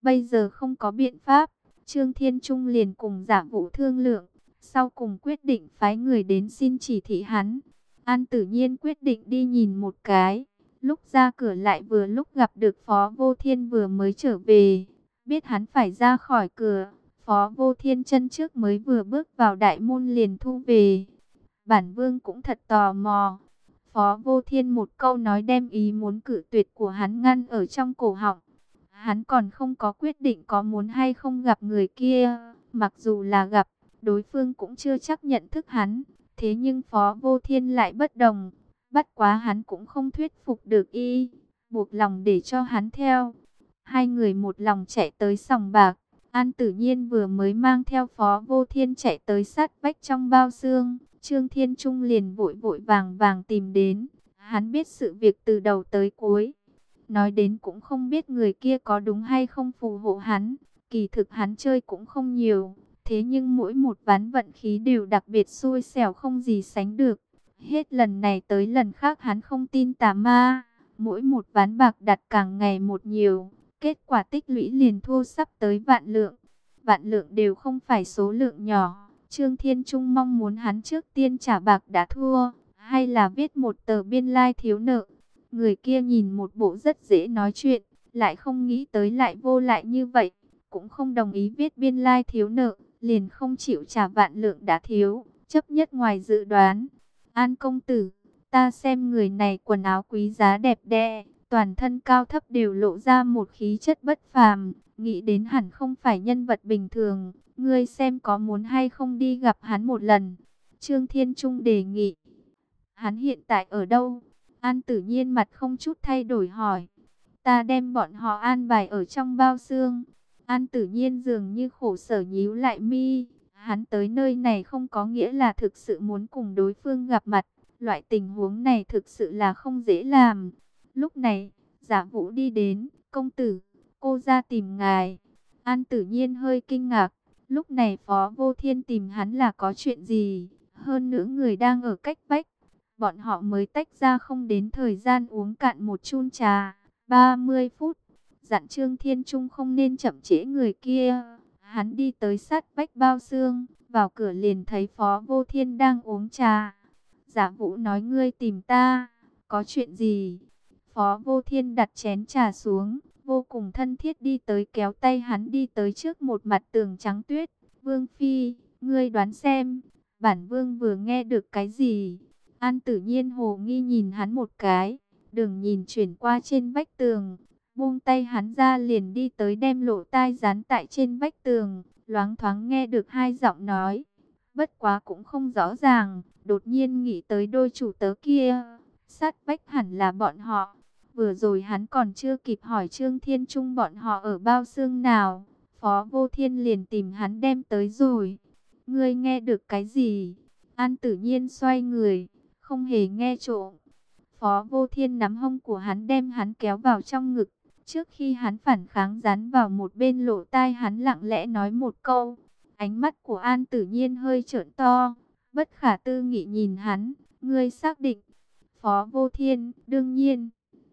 Bây giờ không có biện pháp, Trương Thiên Trung liền cùng Giả Vũ thương lượng, sau cùng quyết định phái người đến xin chỉ thị hắn. An Tử Nhiên quyết định đi nhìn một cái. Lúc ra cửa lại vừa lúc gặp được Phó Vô Thiên vừa mới trở về. Biết hắn phải ra khỏi cửa, Phó Vô Thiên chân trước mới vừa bước vào đại môn liền thu về. Bản Vương cũng thật tò mò. Phó Vô Thiên một câu nói đem ý muốn cự tuyệt của hắn ngăn ở trong cổ họng. Hắn còn không có quyết định có muốn hay không gặp người kia. Mặc dù là gặp, đối phương cũng chưa chắc nhận thức hắn. Thế nhưng Phó Vô Thiên lại bất đồng. Bắt quá hắn cũng không thuyết phục được y, buộc lòng để cho hắn theo. Hai người một lòng chạy tới sòng bạc. An Tử Nhiên vừa mới mang theo Phó Vô Thiên chạy tới sát vách trong bao xương. Trương Thiên Trung liền vội vội vàng vàng tìm đến. Hắn biết sự việc từ đầu tới cuối. Nói đến cũng không biết người kia có đúng hay không phù hộ hắn. Kỳ thực hắn chơi cũng không nhiều. Thế nhưng mỗi một ván vận khí đều đặc biệt xui xẻo không gì sánh được. Hết lần này tới lần khác hắn không tin tà ma. Mỗi một ván bạc đặt càng ngày một nhiều. Kết quả tích lũy liền thua sắp tới vạn lượng. Vạn lượng đều không phải số lượng nhỏ. Trương Thiên Trung mong muốn hắn trước tiên trả bạc đã thua. Hay là viết một tờ biên lai thiếu nợ. Người kia nhìn một bộ rất dễ nói chuyện. Lại không nghĩ tới lại vô lại như vậy. Cũng không đồng ý viết biên lai thiếu nợ. Liền không chịu trả vạn lượng đã thiếu. Chấp nhất ngoài dự đoán. An công tử, ta xem người này quần áo quý giá đẹp đẽ, toàn thân cao thấp đều lộ ra một khí chất bất phàm, nghĩ đến hẳn không phải nhân vật bình thường, ngươi xem có muốn hay không đi gặp hắn một lần. Trương Thiên Trung đề nghị. Hắn hiện tại ở đâu? An Tử Nhiên mặt không chút thay đổi hỏi. Ta đem bọn họ an bài ở trong bao xương. An Tử Nhiên dường như khổ sở nhíu lại mi. Hắn tới nơi này không có nghĩa là thực sự muốn cùng đối phương gặp mặt. Loại tình huống này thực sự là không dễ làm. Lúc này, Giả Vũ đi đến. Công tử, cô ra tìm ngài. An Tử Nhiên hơi kinh ngạc. Lúc này Phó Vô Thiên tìm hắn là có chuyện gì? Hơn nữa người đang ở cách vách. Bọn họ mới tách ra không đến thời gian uống cạn một chun trà. 30 phút. Dặn Trương Thiên Trung không nên chậm trễ người kia. Hắn đi tới sát vách bao xương, vào cửa liền thấy Phó Vô Thiên đang uống trà. Giả Vũ nói ngươi tìm ta, có chuyện gì? Phó Vô Thiên đặt chén trà xuống, vô cùng thân thiết đi tới kéo tay hắn đi tới trước một mặt tường trắng tuyết. Vương Phi, ngươi đoán xem, bản Vương vừa nghe được cái gì? An Tử Nhiên hồ nghi nhìn hắn một cái, đừng nhìn chuyển qua trên vách tường. Buông tay hắn ra liền đi tới đem lỗ tai dán tại trên vách tường, loáng thoáng nghe được hai giọng nói. Bất quá cũng không rõ ràng, đột nhiên nghĩ tới đôi chủ tớ kia, sát vách hẳn là bọn họ. Vừa rồi hắn còn chưa kịp hỏi Trương Thiên Trung bọn họ ở bao xương nào, Phó Vô Thiên liền tìm hắn đem tới rồi. Ngươi nghe được cái gì? An Tử Nhiên xoay người, không hề nghe trộm. Phó Vô Thiên nắm hông của hắn đem hắn kéo vào trong ngực. Trước khi hắn phản kháng dán vào một bên lỗ tai hắn lặng lẽ nói một câu. Ánh mắt của An Tử Nhiên hơi trợn to, bất khả tư nghị nhìn hắn. Ngươi xác định? Phó Vô Thiên, đương nhiên.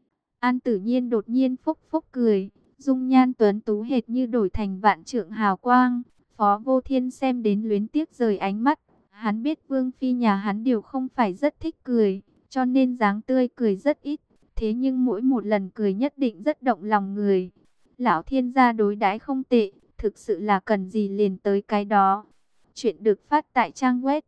An Tử Nhiên đột nhiên phốc phốc cười, dung nhan tuấn tú hệt như đổi thành vạn trượng hào quang. Phó Vô Thiên xem đến luyến tiếc rời ánh mắt. Hắn biết Vương Phi nhà hắn đều không phải rất thích cười, cho nên dáng tươi cười rất ít. Thế nhưng mỗi một lần cười nhất định rất động lòng người. Lão thiên gia đối đãi không tệ, thực sự là cần gì liền tới cái đó. Chuyện được phát tại trang web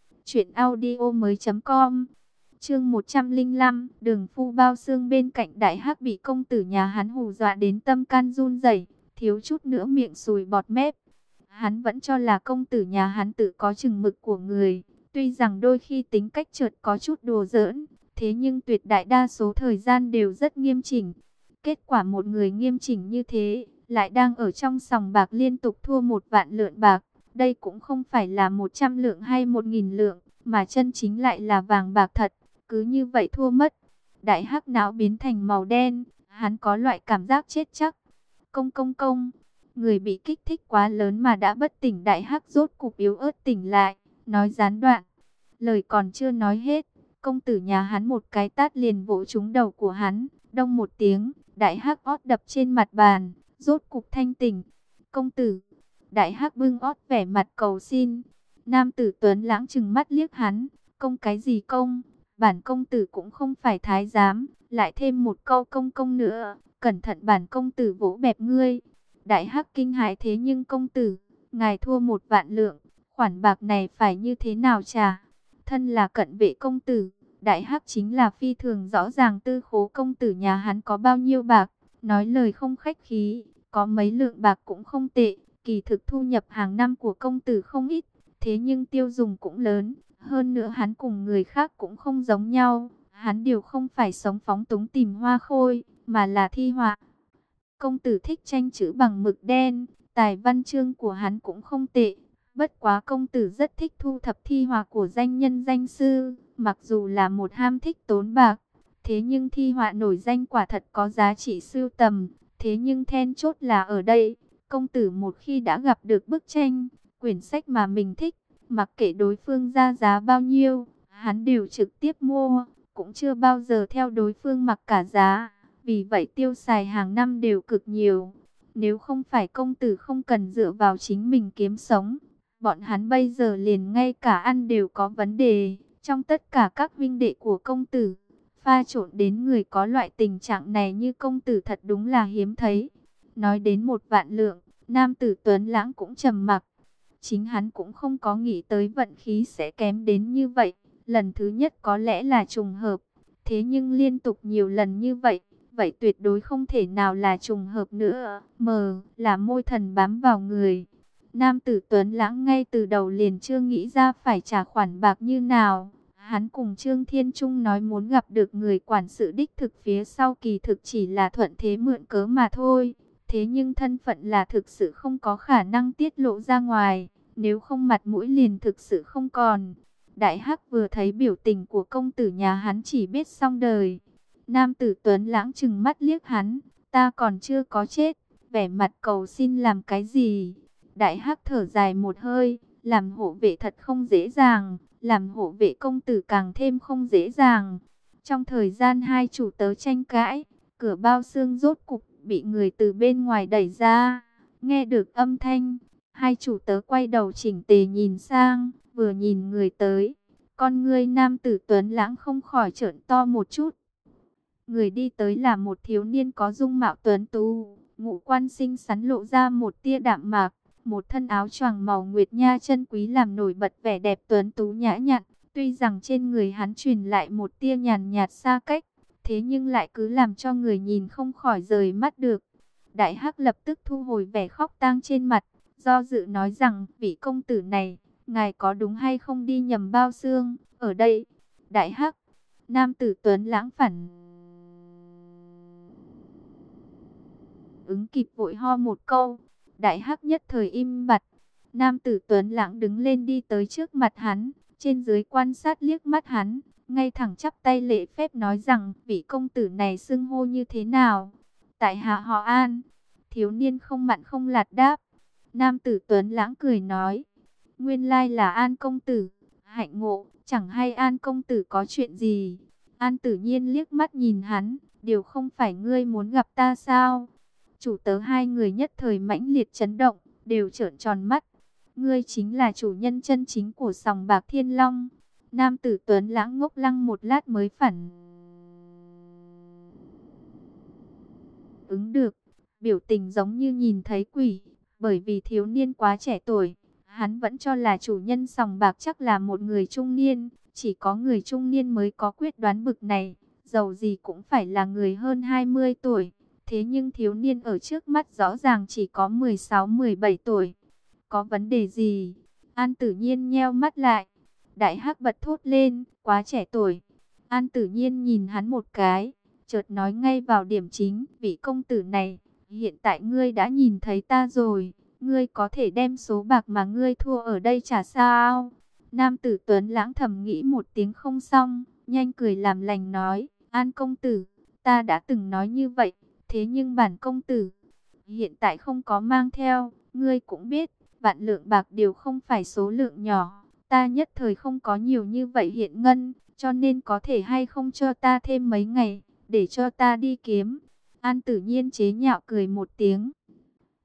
truyệnaudiomoi.com. Chương 105, Đường Phu bao xương bên cạnh Đại Hắc bị công tử nhà hắn hù dọa đến tâm can run rẩy, thiếu chút nữa miệng sùi bọt mép. Hắn vẫn cho là công tử nhà hắn tự có chừng mực của người, tuy rằng đôi khi tính cách chợt có chút đùa giỡn, thế nhưng tuyệt đại đa số thời gian đều rất nghiêm chỉnh. Kết quả một người nghiêm chỉnh như thế, lại đang ở trong sòng bạc liên tục thua 1.000 lượng bạc. Đây cũng không phải là 100 lượng hay 1.000 lượng, mà chân chính lại là vàng bạc thật. Cứ như vậy thua mất. Đại Hắc não biến thành màu đen, hắn có loại cảm giác chết chắc. Công công công, người bị kích thích quá lớn mà đã bất tỉnh. Đại Hắc rốt cục yếu ớt tỉnh lại, nói gián đoạn. Lời còn chưa nói hết, công tử nhà hắn một cái tát liền vỗ trúng đầu của hắn, đong một tiếng, Đại Hắc ót đập trên mặt bàn, rốt cục thanh tỉnh. Công tử, Đại Hắc bưng ót vẻ mặt cầu xin. Nam tử Tuấn Lãng trừng mắt liếc hắn, công cái gì công, bản công tử cũng không phải thái giám, lại thêm một câu công công nữa, cẩn thận bản công tử vỗ bẹp ngươi. Đại Hắc kinh hãi, thế nhưng công tử, ngài thua 1 vạn lượng, khoản bạc này phải như thế nào trả? Thân là cận vệ công tử, Đại Hắc chính là phi thường rõ ràng tư khố công tử nhà hắn có bao nhiêu bạc, nói lời không khách khí, có mấy lượng bạc cũng không tệ, kỳ thực thu nhập hàng năm của công tử không ít, thế nhưng tiêu dùng cũng lớn, hơn nữa hắn cùng người khác cũng không giống nhau, hắn đều không phải sống phóng túng tìm hoa khôi, mà là thi họa. Công tử thích tranh chữ bằng mực đen, tài văn chương của hắn cũng không tệ. Bất quá công tử rất thích thu thập thi họa của danh nhân danh sư, mặc dù là một ham thích tốn bạc, thế nhưng thi họa nổi danh quả thật có giá trị sưu tầm. Thế nhưng then chốt là ở đây, công tử một khi đã gặp được bức tranh, quyển sách mà mình thích, mặc kệ đối phương ra giá bao nhiêu, hắn đều trực tiếp mua, cũng chưa bao giờ theo đối phương mặc cả giá. Vì vậy tiêu xài hàng năm đều cực nhiều. Nếu không phải công tử không cần dựa vào chính mình kiếm sống, bọn hắn bây giờ liền ngay cả ăn đều có vấn đề. Trong tất cả các vinh đệ của công tử, pha trộn đến người có loại tình trạng này như công tử thật đúng là hiếm thấy. Nói đến 1 vạn lượng, nam tử Tuấn Lãng cũng trầm mặc. Chính hắn cũng không có nghĩ tới vận khí sẽ kém đến như vậy. Lần thứ nhất có lẽ là trùng hợp, thế nhưng liên tục nhiều lần như vậy, vậy tuyệt đối không thể nào là trùng hợp nữa. Mờ là môi thần bám vào người. Nam tử Tuấn Lãng ngay từ đầu liền chưa nghĩ ra phải trả khoản bạc như nào. Hắn cùng Trương Thiên Trung nói muốn gặp được người quản sự đích thực phía sau, kỳ thực chỉ là thuận thế mượn cớ mà thôi. Thế nhưng thân phận là thực sự không có khả năng tiết lộ ra ngoài, nếu không mặt mũi liền thực sự không còn. Đại Hắc vừa thấy biểu tình của công tử nhà hắn chỉ biết xong đời. Nam tử Tuấn Lãng trừng mắt liếc hắn, ta còn chưa có chết, vẻ mặt cầu xin làm cái gì? Đại Hắc thở dài một hơi, làm hộ vệ thật không dễ dàng, làm hộ vệ công tử càng thêm không dễ dàng. Trong thời gian hai chủ tớ tranh cãi, cửa bao xương rốt cục bị người từ bên ngoài đẩy ra. Nghe được âm thanh, hai chủ tớ quay đầu chỉnh tề nhìn sang, vừa nhìn người tới, con ngươi nam tử Tuấn Lãng không khỏi trợn to một chút. Người đi tới là một thiếu niên có dung mạo tuấn tú, ngũ quan xinh xắn lộ ra một tia đạm mạc, một thân áo choàng màu nguyệt nha chân quý làm nổi bật vẻ đẹp tuấn tú nhã nhặn. Tuy rằng trên người hắn truyền lại một tia nhàn nhạt xa cách, thế nhưng lại cứ làm cho người nhìn không khỏi rời mắt được. Đại Hắc lập tức thu hồi vẻ khóc tang trên mặt, do dự nói rằng, vị công tử này, ngài có đúng hay không đi nhầm bao xương, ở đây. Đại Hắc, nam tử Tuấn Lãng phản ứng kịp vội ho một câu. Đại Hắc nhất thời im bặt. Nam tử Tuấn Lãng đứng lên đi tới trước mặt hắn, trên dưới quan sát liếc mắt hắn, ngay thẳng chắp tay lễ phép nói rằng, vị công tử này xưng hô như thế nào? Tại hạ họ An. Thiếu niên không mặn không lạt đáp. Nam tử Tuấn Lãng cười nói, nguyên lai là An công tử, hạnh ngộ, chẳng hay An công tử có chuyện gì? An Tử Nhiên liếc mắt nhìn hắn, điều không phải ngươi muốn gặp ta sao? Chủ tớ hai người nhất thời mãnh liệt chấn động, đều trợn tròn mắt. Ngươi chính là chủ nhân chân chính của sòng bạc Thiên Long. Nam tử Tuấn Lãng ngốc lăng một lát mới phản ứng được, biểu tình giống như nhìn thấy quỷ, bởi vì thiếu niên quá trẻ tuổi, hắn vẫn cho là chủ nhân sòng bạc chắc là một người trung niên, chỉ có người trung niên mới có quyết đoán bực này, dầu gì cũng phải là người hơn 20 tuổi, thế nhưng thiếu niên ở trước mắt rõ ràng chỉ có 16-17 tuổi. Có vấn đề gì? An Tử Nhiên nheo mắt lại. Đại Hắc bật thốt lên, quá trẻ tuổi. An Tử Nhiên nhìn hắn một cái, chợt nói ngay vào điểm chính, vị công tử này, hiện tại ngươi đã nhìn thấy ta rồi, ngươi có thể đem số bạc mà ngươi thua ở đây trả sao? Nam tử Tuấn Lãng thầm nghĩ một tiếng không xong, nhanh cười làm lành nói, An công tử, ta đã từng nói như vậy, thế nhưng bản công tử hiện tại không có mang theo, ngươi cũng biết, 1 vạn lượng bạc đều không phải số lượng nhỏ, ta nhất thời không có nhiều như vậy hiện ngân, cho nên có thể hay không cho ta thêm mấy ngày, để cho ta đi kiếm. An Tử Nhiên chế nhạo cười một tiếng.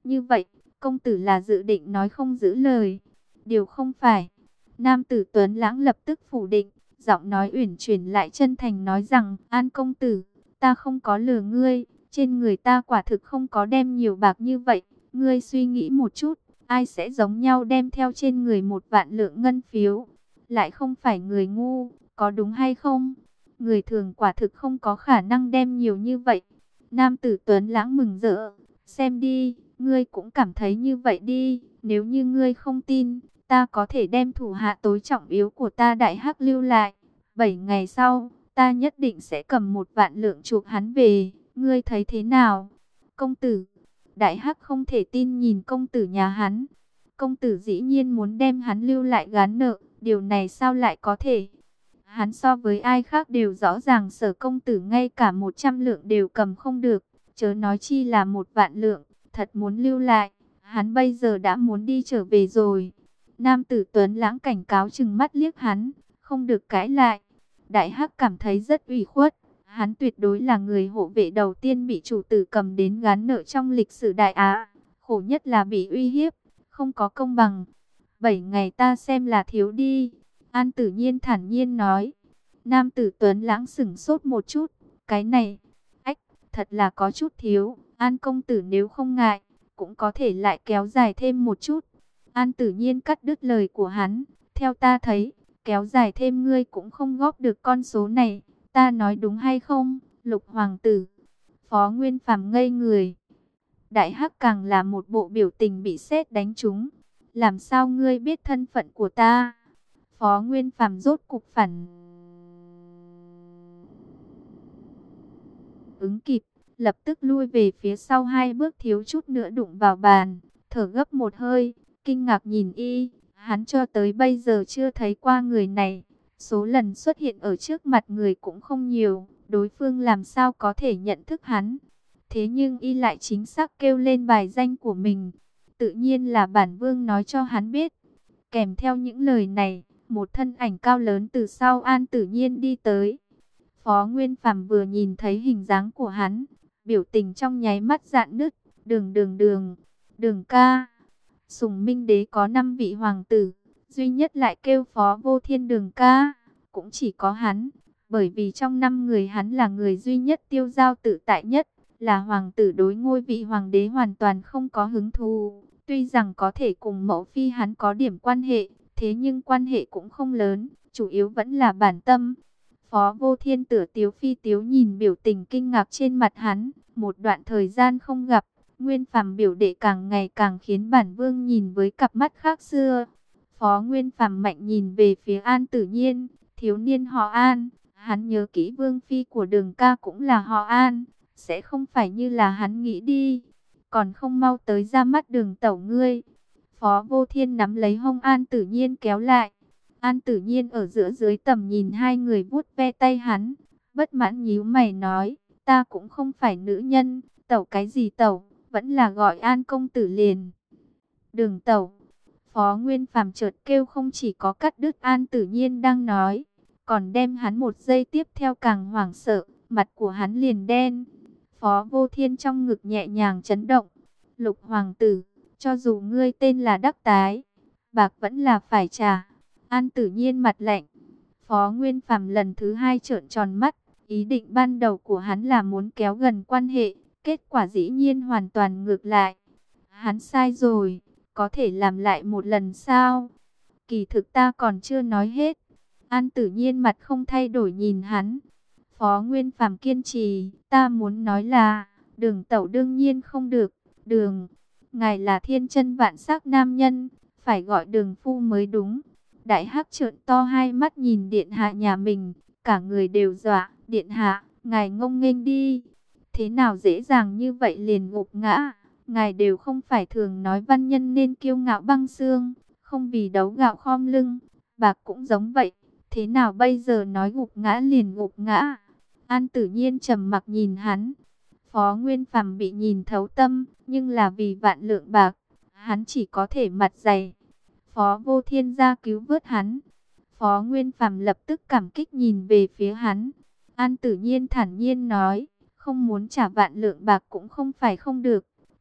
Như vậy, công tử là dự định nói không giữ lời. Điều không phải. Nam tử Tuấn Lãng lập tức phủ định, giọng nói uyển chuyển lại chân thành nói rằng, An công tử, ta không có lừa ngươi, trên người ta quả thực không có đem nhiều bạc như vậy. Ngươi suy nghĩ một chút, ai sẽ giống nhau đem theo trên người 1.000.000 ngân phiếu, lại không phải người ngu, có đúng hay không? Người thường quả thực không có khả năng đem nhiều như vậy. Nam tử Tuấn Lãng mừng rỡ, xem đi, ngươi cũng cảm thấy như vậy đi, nếu như ngươi không tin, ta có thể đem thủ hạ tối trọng yếu của ta Đại Hắc lưu lại. 7 ngày sau, ta nhất định sẽ cầm 1.000.000 chuộc hắn về, ngươi thấy thế nào? Công tử, Đại Hắc không thể tin nhìn công tử nhà hắn. Công tử dĩ nhiên muốn đem hắn lưu lại gán nợ, điều này sao lại có thể? Hắn so với ai khác đều rõ ràng Sở công tử ngay cả 100 lượng đều cầm không được, chớ nói chi là 1.000.000, thật muốn lưu lại, hắn bây giờ đã muốn đi trở về rồi. Nam tử Tuấn Lãng cảnh cáo chừng mắt liếc hắn, không được cãi lại. Đại Hắc cảm thấy rất ủy khuất, hắn tuyệt đối là người hộ vệ đầu tiên bị chủ tử cầm đến gán nợ trong lịch sử Đại Á, khổ nhất là bị uy hiếp, không có công bằng. 7 ngày ta xem là thiếu đi. An Tử Nhiên thản nhiên nói. Nam tử Tuấn Lãng sững sốt một chút. Cái này, ách, thật là có chút thiếu. An công tử nếu không ngại, cũng có thể lại kéo dài thêm một chút. An Tử Nhiên cắt đứt lời của hắn. Theo ta thấy, kéo dài thêm ngươi cũng không góp được con số này. Ta nói đúng hay không, Lục Hoàng tử? Phó Nguyên Phàm ngây người. Đại Hắc càng là một bộ biểu tình bị sét đánh trúng. Làm sao ngươi biết thân phận của ta? Phó Nguyên Phàm rốt cục phản ứng kịp, lập tức lui về phía sau 2 bước thiếu chút nữa đụng vào bàn, thở gấp một hơi, kinh ngạc nhìn y, hắn cho tới bây giờ chưa thấy qua người này, số lần xuất hiện ở trước mặt người cũng không nhiều, đối phương làm sao có thể nhận thức hắn. Thế nhưng y lại chính xác kêu lên bài danh của mình, tự nhiên là bản vương nói cho hắn biết. Kèm theo những lời này, một thân ảnh cao lớn từ sau An Tử Nhiên đi tới. Phó Nguyên Phàm vừa nhìn thấy hình dáng của hắn, biểu tình trong nháy mắt rạn nứt. Đường ca. Sùng Minh Đế có 5 vị hoàng tử, duy nhất lại kêu Phó Vô Thiên Đường ca, cũng chỉ có hắn, bởi vì trong 5 người hắn là người duy nhất tiêu dao tự tại nhất, là hoàng tử, đối ngôi vị hoàng đế hoàn toàn không có hứng thú. Tuy rằng có thể cùng mẫu phi hắn có điểm quan hệ, thế nhưng quan hệ cũng không lớn, chủ yếu vẫn là bản tâm. Phó Vô Thiên tựa tiếu phi tiếu nhìn biểu tình kinh ngạc trên mặt hắn, một đoạn thời gian không gặp, Nguyên Phàm biểu đệ càng ngày càng khiến bản vương nhìn với cặp mắt khác xưa. Phó Nguyên Phàm mạnh nhìn về phía An Tử Nhiên, thiếu niên họ An, hắn nhớ kỹ vương phi của Đường ca cũng là họ An, sẽ không phải như là hắn nghĩ đi, còn không mau tới ra mắt Đường tẩu ngươi. Phó Vô Thiên nắm lấy hông An Tử Nhiên kéo lại. An Tử Nhiên ở giữa dưới tầm nhìn hai người vuốt ve tay hắn, bất mãn nhíu mày nói, ta cũng không phải nữ nhân, tẩu cái gì tẩu, vẫn là gọi An công tử liền. Đường tẩu. Phó Nguyên Phàm chợt kêu, không chỉ có cắt đứt An Tử Nhiên đang nói, còn đem hắn một giây tiếp theo càng hoảng sợ, mặt của hắn liền đen. Phó Vô Thiên trong ngực nhẹ nhàng chấn động. Lục hoàng tử, cho dù ngươi tên là Đắc Tái, bạc vẫn là phải trả. An Tử Nhiên mặt lạnh. Phó Nguyên Phàm lần thứ 2 trợn tròn mắt. Ý định ban đầu của hắn là muốn kéo gần quan hệ, kết quả dĩ nhiên hoàn toàn ngược lại. Hắn sai rồi, có thể làm lại một lần sao? Kỳ thực ta còn chưa nói hết. An Tử Nhiên mặt không thay đổi nhìn hắn. Phó Nguyên Phàm kiên trì, ta muốn nói là, Đường tẩu đương nhiên không được. Đường, ngài là thiên chân vạn sắc nam nhân, phải gọi Đường phu mới đúng. Đại Hắc trợn to hai mắt nhìn điện hạ nhà mình, cả người đều dọa. Điện hạ, ngài ngông nghênh đi. Thế nào dễ dàng như vậy liền gục ngã? Ngài đều không phải thường nói văn nhân nên kiêu ngạo băng xương, không vì đấu gạo khom lưng. Bạc cũng giống vậy, thế nào bây giờ nói gục ngã liền gục ngã? An Tử Nhiên trầm mặc nhìn hắn. Phó Nguyên Phàm bị nhìn thấu tâm, nhưng là vì vạn lượng bạc, hắn chỉ có thể mặt dày. Phó Vô Thiên ra cứu vớt hắn. Phó Nguyên Phàm lập tức cảm kích nhìn về phía hắn. An Tử Nhiên thản nhiên nói, không muốn trả vạn lượng bạc cũng không phải không được.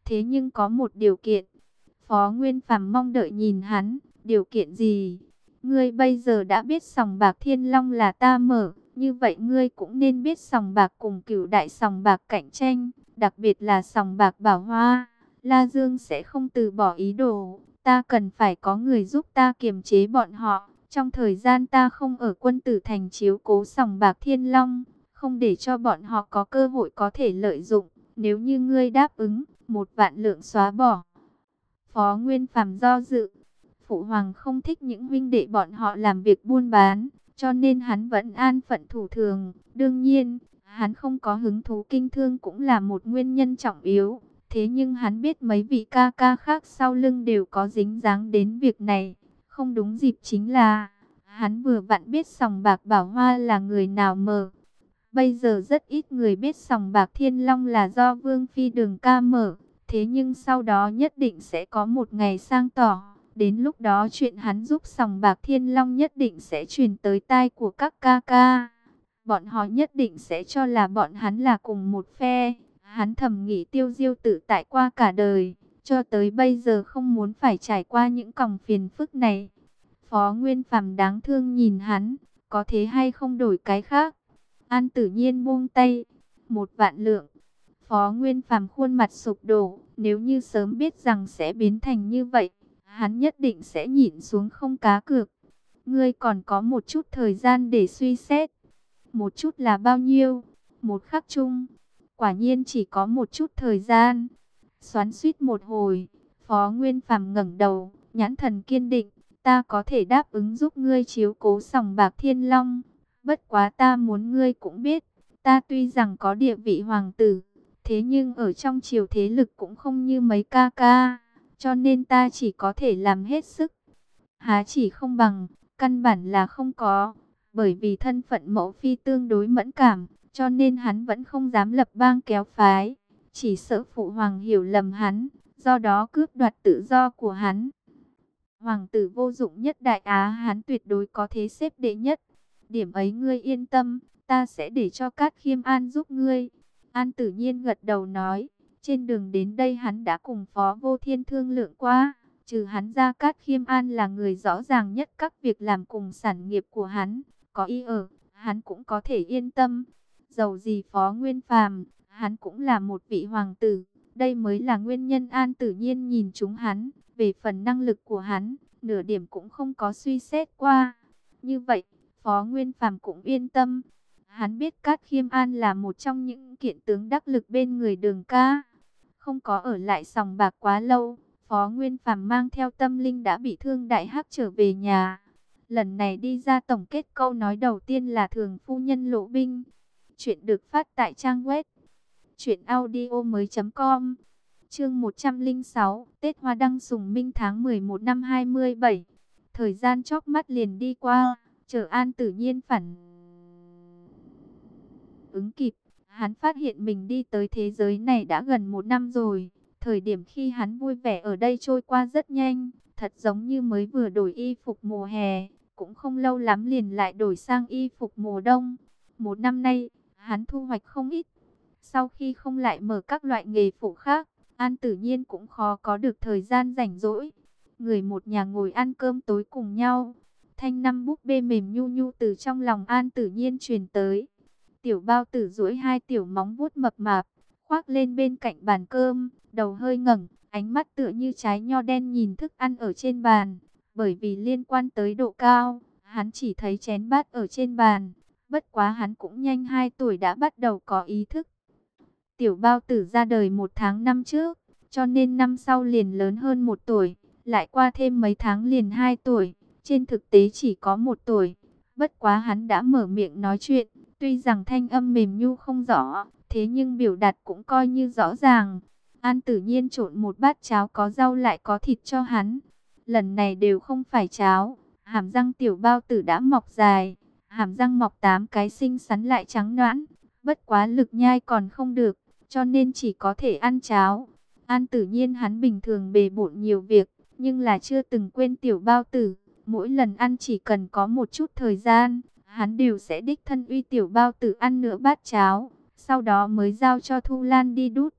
Thế nhưng có một điều kiện. Phó Nguyên Phàm mong đợi nhìn hắn. Điều kiện gì? Ngươi bây giờ đã biết sòng bạc Thiên Long là ta mở. Như vậy ngươi cũng nên biết sòng bạc cùng Cửu đại sòng bạc cạnh tranh. Đặc biệt là sòng bạc Bảo Hoa. La Dương sẽ không từ bỏ ý đồ. Ta cần phải có người giúp ta kiềm chế bọn họ. Trong thời gian ta không ở Quân Tử Thành chiếu cố sòng bạc Thiên Long, không để cho bọn họ có cơ hội có thể lợi dụng. Nếu như ngươi đáp ứng, 1.000.000 xóa bỏ. Phó Nguyên Phàm do dự. Phụ hoàng không thích những huynh đệ bọn họ làm việc buôn bán, cho nên hắn vẫn an phận thủ thường. Đương nhiên, hắn không có hứng thú kinh thương cũng là một nguyên nhân trọng yếu. Thế nhưng hắn biết mấy vị ca ca khác sau lưng đều có dính dáng đến việc này. Không đúng dịp chính là, hắn vừa vặn biết sòng bạc Bảo Hoa là người nào mở. Bây giờ rất ít người biết sòng bạc Thiên Long là do Vương Phi Đường ca mở. Thế nhưng sau đó nhất định sẽ có một ngày sang tỏ. Đến lúc đó chuyện hắn giúp sòng bạc Thiên Long nhất định sẽ truyền tới tai của các ca ca. Bọn họ nhất định sẽ cho là bọn hắn là cùng một phe. Hắn thầm nghĩ tiêu diêu tự tại qua cả đời, cho tới bây giờ không muốn phải trải qua những còng phiền phức này. Phó Nguyên Phàm đáng thương nhìn hắn, có thế hay không đổi cái khác. An Tử Nhiên buông tay, 1.000.000. Phó Nguyên Phàm khuôn mặt sụp đổ, nếu như sớm biết rằng sẽ biến thành như vậy, hắn nhất định sẽ nhịn xuống không cá cược. Ngươi còn có một chút thời gian để suy xét. Một chút là bao nhiêu? Một khắc chung. Quả nhiên chỉ có một chút thời gian. Xoắn xuýt một hồi, Phó Nguyên Phàm ngẩng đầu, nhãn thần kiên định. Ta có thể đáp ứng giúp ngươi chiếu cố sòng bạc Thiên Long. Bất quá ta muốn ngươi cũng biết, ta tuy rằng có địa vị hoàng tử, thế nhưng ở trong triều thế lực cũng không như mấy ca ca. Cho nên ta chỉ có thể làm hết sức. Há chỉ không bằng, căn bản là không có. Bởi vì thân phận mẫu phi tương đối mẫn cảm, cho nên hắn vẫn không dám lập bang kéo phái. Chỉ sợ phụ hoàng hiểu lầm hắn, do đó cướp đoạt tự do của hắn. Hoàng tử vô dụng nhất Đại Á hắn tuyệt đối có thế xếp đệ nhất. Điểm ấy ngươi yên tâm, ta sẽ để cho Cát Khiêm An giúp ngươi. An Tử Nhiên gật đầu nói, trên đường đến đây hắn đã cùng Phó Vô Thiên thương lượng qua. Trừ hắn ra, Cát Khiêm An là người rõ ràng nhất các việc làm cùng sản nghiệp của hắn. Có y ở, hắn cũng có thể yên tâm. Dầu gì Phó Nguyên Phàm, hắn cũng là một vị hoàng tử. Đây mới là nguyên nhân An Tử Nhiên nhìn chúng hắn. Về phần năng lực của hắn, nửa điểm cũng không có suy xét qua. Như vậy, Phó Nguyên Phàm cũng yên tâm. Hắn biết Cát Khiêm An là một trong những kiện tướng đắc lực bên người Đường ca. Không có ở lại sòng bạc quá lâu, Phó Nguyên Phàm mang theo Tâm Linh đã bị thương Đại Hắc trở về nhà. Lần này đi ra tổng kết câu nói đầu tiên là Thường phu nhân lộ binh. Chuyện được phát tại trang web truyệnaudiomoi.com. Chương 106, Tết Hoa Đăng Sùng Minh tháng 11 năm 27. Thời gian chớp mắt liền đi qua, chờ An Tử Nhiên phản ứng kịp, hắn phát hiện mình đi tới thế giới này đã gần 1 năm rồi. Thời điểm khi hắn vui vẻ ở đây trôi qua rất nhanh, thật giống như mới vừa đổi y phục mùa hè, cũng không lâu lắm liền lại đổi sang y phục mùa đông. 1 năm nay, hắn thu hoạch không ít. Sau khi không lại mở các loại nghề phụ khác, An Tử Nhiên cũng khó có được thời gian rảnh rỗi. Người một nhà ngồi ăn cơm tối cùng nhau. Thanh năm búp bê mềm nhu nhu từ trong lòng An Tử Nhiên truyền tới. Tiểu Bao Tử duỗi hai tiểu móng vuốt mập mạp, khoác lên bên cạnh bàn cơm, đầu hơi ngẩng, ánh mắt tựa như trái nho đen nhìn thức ăn ở trên bàn. Bởi vì liên quan tới độ cao, hắn chỉ thấy chén bát ở trên bàn. Bất quá hắn cũng nhanh 2 tuổi đã bắt đầu có ý thức. Tiểu Bao Tử ra đời 1 tháng năm trước, cho nên năm sau liền lớn hơn 1 tuổi, lại qua thêm mấy tháng liền 2 tuổi, trên thực tế chỉ có 1 tuổi. Bất quá hắn đã mở miệng nói chuyện, tuy rằng thanh âm mềm nhu không rõ, thế nhưng biểu đạt cũng coi như rõ ràng. An Tử Nhiên trộn một bát cháo có rau lại có thịt cho hắn. Lần này đều không phải cháo, hàm răng Tiểu Bao Tử đã mọc dài, hàm răng mọc 8 cái xinh xắn lại trắng nõn, bất quá lực nhai còn không được, cho nên chỉ có thể ăn cháo. An Tử Nhiên hắn bình thường bề bộn nhiều việc, nhưng là chưa từng quên Tiểu Bao Tử. Mỗi lần ăn chỉ cần có một chút thời gian, hắn đều sẽ đích thân uy Tiểu Bao Tử ăn nửa bát cháo, sau đó mới giao cho Thu Lan đi đút.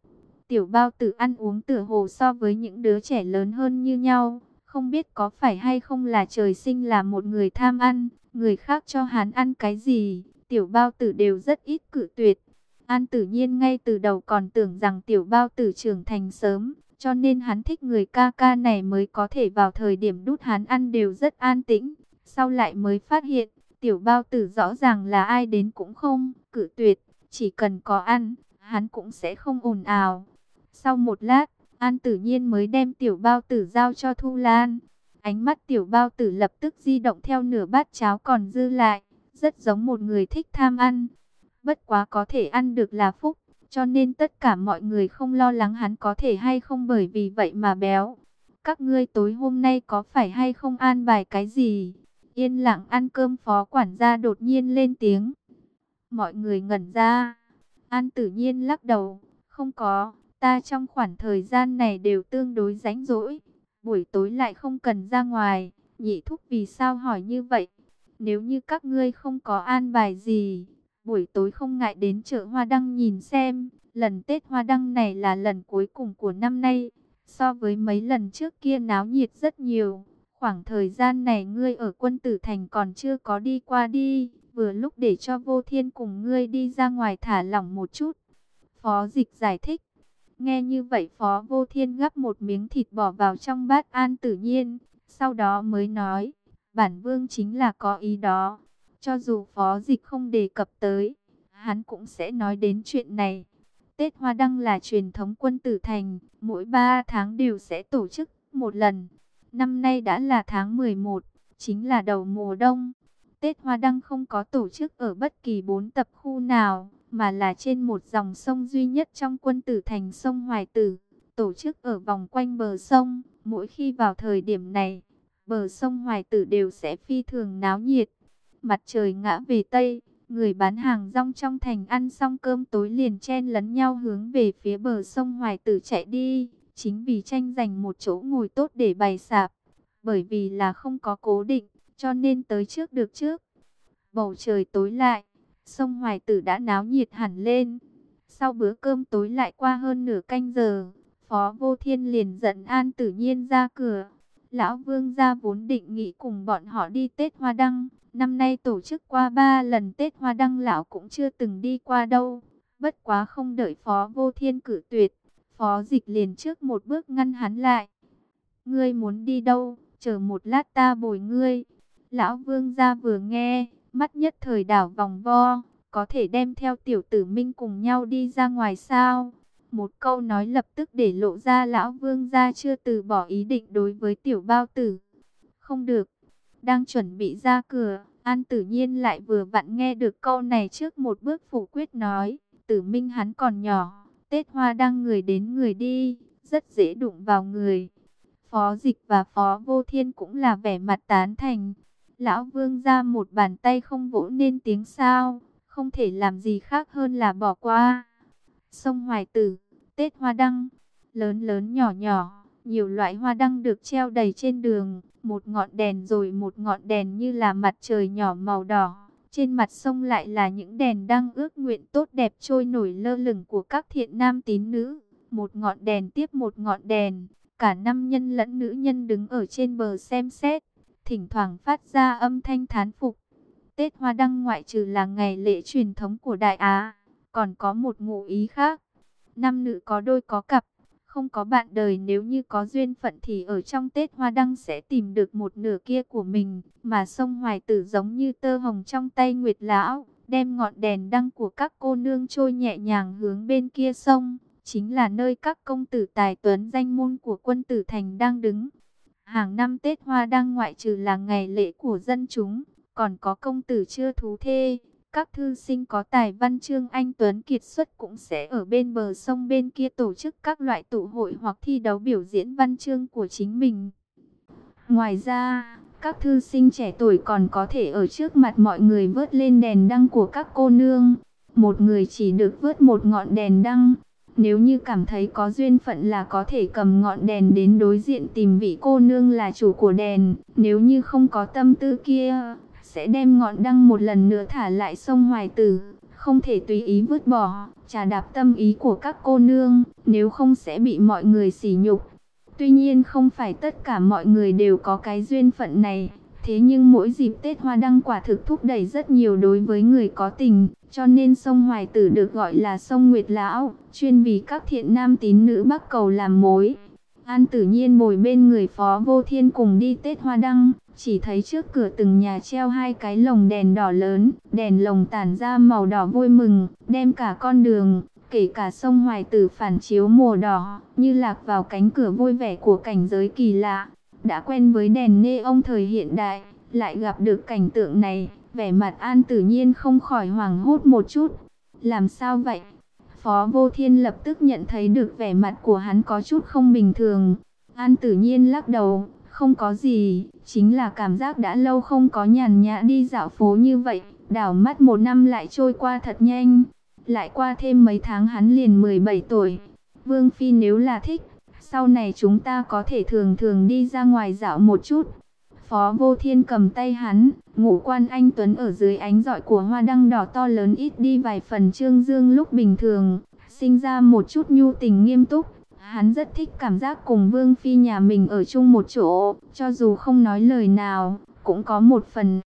Tiểu Bao Tử ăn uống tựa hồ so với những đứa trẻ lớn hơn như nhau. Không biết có phải hay không là trời sinh là một người tham ăn, người khác cho hắn ăn cái gì, Tiểu Bao Tử đều rất ít cự tuyệt. An Tử Nhiên ngay từ đầu còn tưởng rằng Tiểu Bao Tử trưởng thành sớm, cho nên hắn thích người ca ca này mới có thể vào thời điểm đút hắn ăn đều rất an tĩnh. Sau lại mới phát hiện, Tiểu Bao Tử rõ ràng là ai đến cũng không cự tuyệt, chỉ cần có ăn, hắn cũng sẽ không ồn ào. Sau một lát, An Tử Nhiên mới đem Tiểu Bao Tử giao cho Thu Lan. Ánh mắt Tiểu Bao Tử lập tức di động theo nửa bát cháo còn dư lại, rất giống một người thích tham ăn. Bất quá có thể ăn được là phúc, cho nên tất cả mọi người không lo lắng hắn có thể hay không bởi vì vậy mà béo. Các ngươi tối hôm nay có phải hay không an bài cái gì? Yên lặng ăn cơm, phó quản gia đột nhiên lên tiếng. Mọi người ngẩn ra. An Tử Nhiên lắc đầu, không có, ta trong khoảng thời gian này đều tương đối rảnh rỗi. Buổi tối lại không cần ra ngoài. Nhị thúc vì sao hỏi như vậy? Nếu như các ngươi không có an bài gì, buổi tối không ngại đến chợ Hoa Đăng nhìn xem. Lần Tết Hoa Đăng này là lần cuối cùng của năm nay, so với mấy lần trước kia náo nhiệt rất nhiều. Khoảng thời gian này ngươi ở Quân Tử Thành còn chưa có đi qua đi, vừa lúc để cho Vô Thiên cùng ngươi đi ra ngoài thả lỏng một chút. Phó Dịch giải thích. Nghe như vậy Phó Vô Thiên gắp một miếng thịt bỏ vào trong bát An Tử Nhiên, sau đó mới nói, bản vương chính là có ý đó. Cho dù Phó Dịch không đề cập tới, hắn cũng sẽ nói đến chuyện này. Tết Hoa Đăng là truyền thống Quân Tử Thành, mỗi 3 tháng đều sẽ tổ chức một lần. Năm nay đã là tháng 11, chính là đầu mùa đông. Tết Hoa Đăng không có tổ chức ở bất kỳ 4 tập khu nào, mà là trên một dòng sông duy nhất trong Quân Tử Thành, sông Hoài Tử, tổ chức ở vòng quanh bờ sông. Mỗi khi vào thời điểm này, bờ sông Hoài Tử đều sẽ phi thường náo nhiệt. Mặt trời ngã về Tây, người bán hàng rong trong thành ăn xong cơm tối liền chen lấn nhau hướng về phía bờ sông Hoài Tử chạy đi, chính vì tranh giành một chỗ ngồi tốt để bày sạp. Bởi vì là không có cố định, cho nên tới trước được trước. Bầu trời tối lại, sông Hoài Tử đã náo nhiệt hẳn lên. Sau bữa cơm tối lại qua hơn nửa canh giờ, Phó Vô Thiên liền dẫn An Tử Nhiên ra cửa. Lão Vương gia vốn định nghĩ cùng bọn họ đi Tết Hoa Đăng. Năm nay tổ chức qua 3 lần Tết Hoa Đăng lão cũng chưa từng đi qua đâu. Bất quá không đợi Phó Vô Thiên cử tuyệt, Phó Dịch liền trước một bước ngăn hắn lại. Ngươi muốn đi đâu? Chờ một lát ta bồi ngươi. Lão Vương gia vừa nghe, mắt nhất thời đảo vòng vo, có thể đem theo tiểu tử Minh cùng nhau đi ra ngoài sao? Một câu nói lập tức để lộ ra Lão Vương gia chưa từ bỏ ý định đối với tiểu Bao Tử. Không được. Đang chuẩn bị ra cửa, An Tử Nhiên lại vừa vặn nghe được câu này trước một bước phủ quyết nói, Tử Minh hắn còn nhỏ, Tết Hoa Đăng người đến người đi, rất dễ đụng vào người. Phó Dịch và Phó Vô Thiên cũng là vẻ mặt tán thành. Lão Vương ra một bàn tay không vỗ nên tiếng sao, không thể làm gì khác hơn là bỏ qua. Sông Hoài Tử, Tết Hoa Đăng, lớn lớn nhỏ nhỏ, nhiều loại hoa đăng được treo đầy trên đường, một ngọn đèn rồi một ngọn đèn như là mặt trời nhỏ màu đỏ. Trên mặt sông lại là những đèn đăng ước nguyện tốt đẹp trôi nổi lơ lửng của các thiện nam tín nữ. Một ngọn đèn tiếp một ngọn đèn, cả nam nhân lẫn nữ nhân đứng ở trên bờ xem xét, thỉnh thoảng phát ra âm thanh thán phục. Tết Hoa Đăng ngoại trừ là ngày lễ truyền thống của Đại Á, còn có một ngụ ý khác. Nam nữ có đôi có cặp, không có bạn đời, nếu như có duyên phận thì ở trong Tết Hoa Đăng sẽ tìm được một nửa kia của mình. Mà sông Hoài Tử giống như tơ hồng trong tay Nguyệt Lão, đem ngọn đèn đăng của các cô nương trôi nhẹ nhàng hướng bên kia sông, chính là nơi các công tử tài tuấn danh môn của Quân Tử Thành đang đứng. Hàng năm Tết Hoa Đăng ngoại trừ là ngày lễ của dân chúng, còn có công tử chưa thú thê, các thư sinh có tài văn chương anh tuấn kiệt xuất cũng sẽ ở bên bờ sông bên kia tổ chức các loại tụ hội hoặc thi đấu biểu diễn văn chương của chính mình. Ngoài ra, các thư sinh trẻ tuổi còn có thể ở trước mặt mọi người vớt lên đèn đăng của các cô nương. Một người chỉ được vớt một ngọn đèn đăng. Nếu như cảm thấy có duyên phận là có thể cầm ngọn đèn đến đối diện tìm vị cô nương là chủ của đèn. Nếu như không có tâm tư kia, sẽ đem ngọn đăng một lần nữa thả lại sông Hoài Tử. không thể tùy ý vứt bỏ, trà đạp tâm ý của các cô nương, nếu không sẽ bị mọi người sỉ nhục. Tuy nhiên không phải tất cả mọi người đều có cái duyên phận này. Thế nhưng mỗi dịp Tết Hoa Đăng quả thực thúc đẩy rất nhiều đối với người có tình, cho nên sông Hoài Tử được gọi là sông Nguyệt Lão, chuyên vì các thiện nam tín nữ bắc cầu làm mối. An Tử Nhiên ngồi bên người Phó Vô Thiên cùng đi Tết Hoa Đăng, chỉ thấy trước cửa từng nhà treo hai cái lồng đèn đỏ lớn, đèn lồng tản ra màu đỏ vui mừng, đem cả con đường, kể cả sông Hoài Tử phản chiếu màu đỏ, như lạc vào cánh cửa vui vẻ của cảnh giới kỳ lạ. Đã quen với đèn neon thời hiện đại, lại gặp được cảnh tượng này, vẻ mặt An Tử Nhiên không khỏi hoảng hốt một chút. Làm sao vậy? Phó Vô Thiên lập tức nhận thấy được vẻ mặt của hắn có chút không bình thường. An Tử Nhiên lắc đầu, không có gì, chính là cảm giác đã lâu không có nhàn nhã đi dạo phố như vậy. Đảo mắt một năm lại trôi qua thật nhanh, lại qua thêm mấy tháng hắn liền 17 tuổi. Vương Phi nếu là thích, sau này chúng ta có thể thường thường đi ra ngoài dạo một chút. Phó Vô Thiên cầm tay hắn, ngũ quan anh tuấn ở dưới ánh rọi của hoa đăng đỏ to lớn ít đi vài phần trương dương lúc bình thường, sinh ra một chút nhu tình nghiêm túc. Hắn rất thích cảm giác cùng Vương Phi nhà mình ở chung một chỗ, cho dù không nói lời nào, cũng có một phần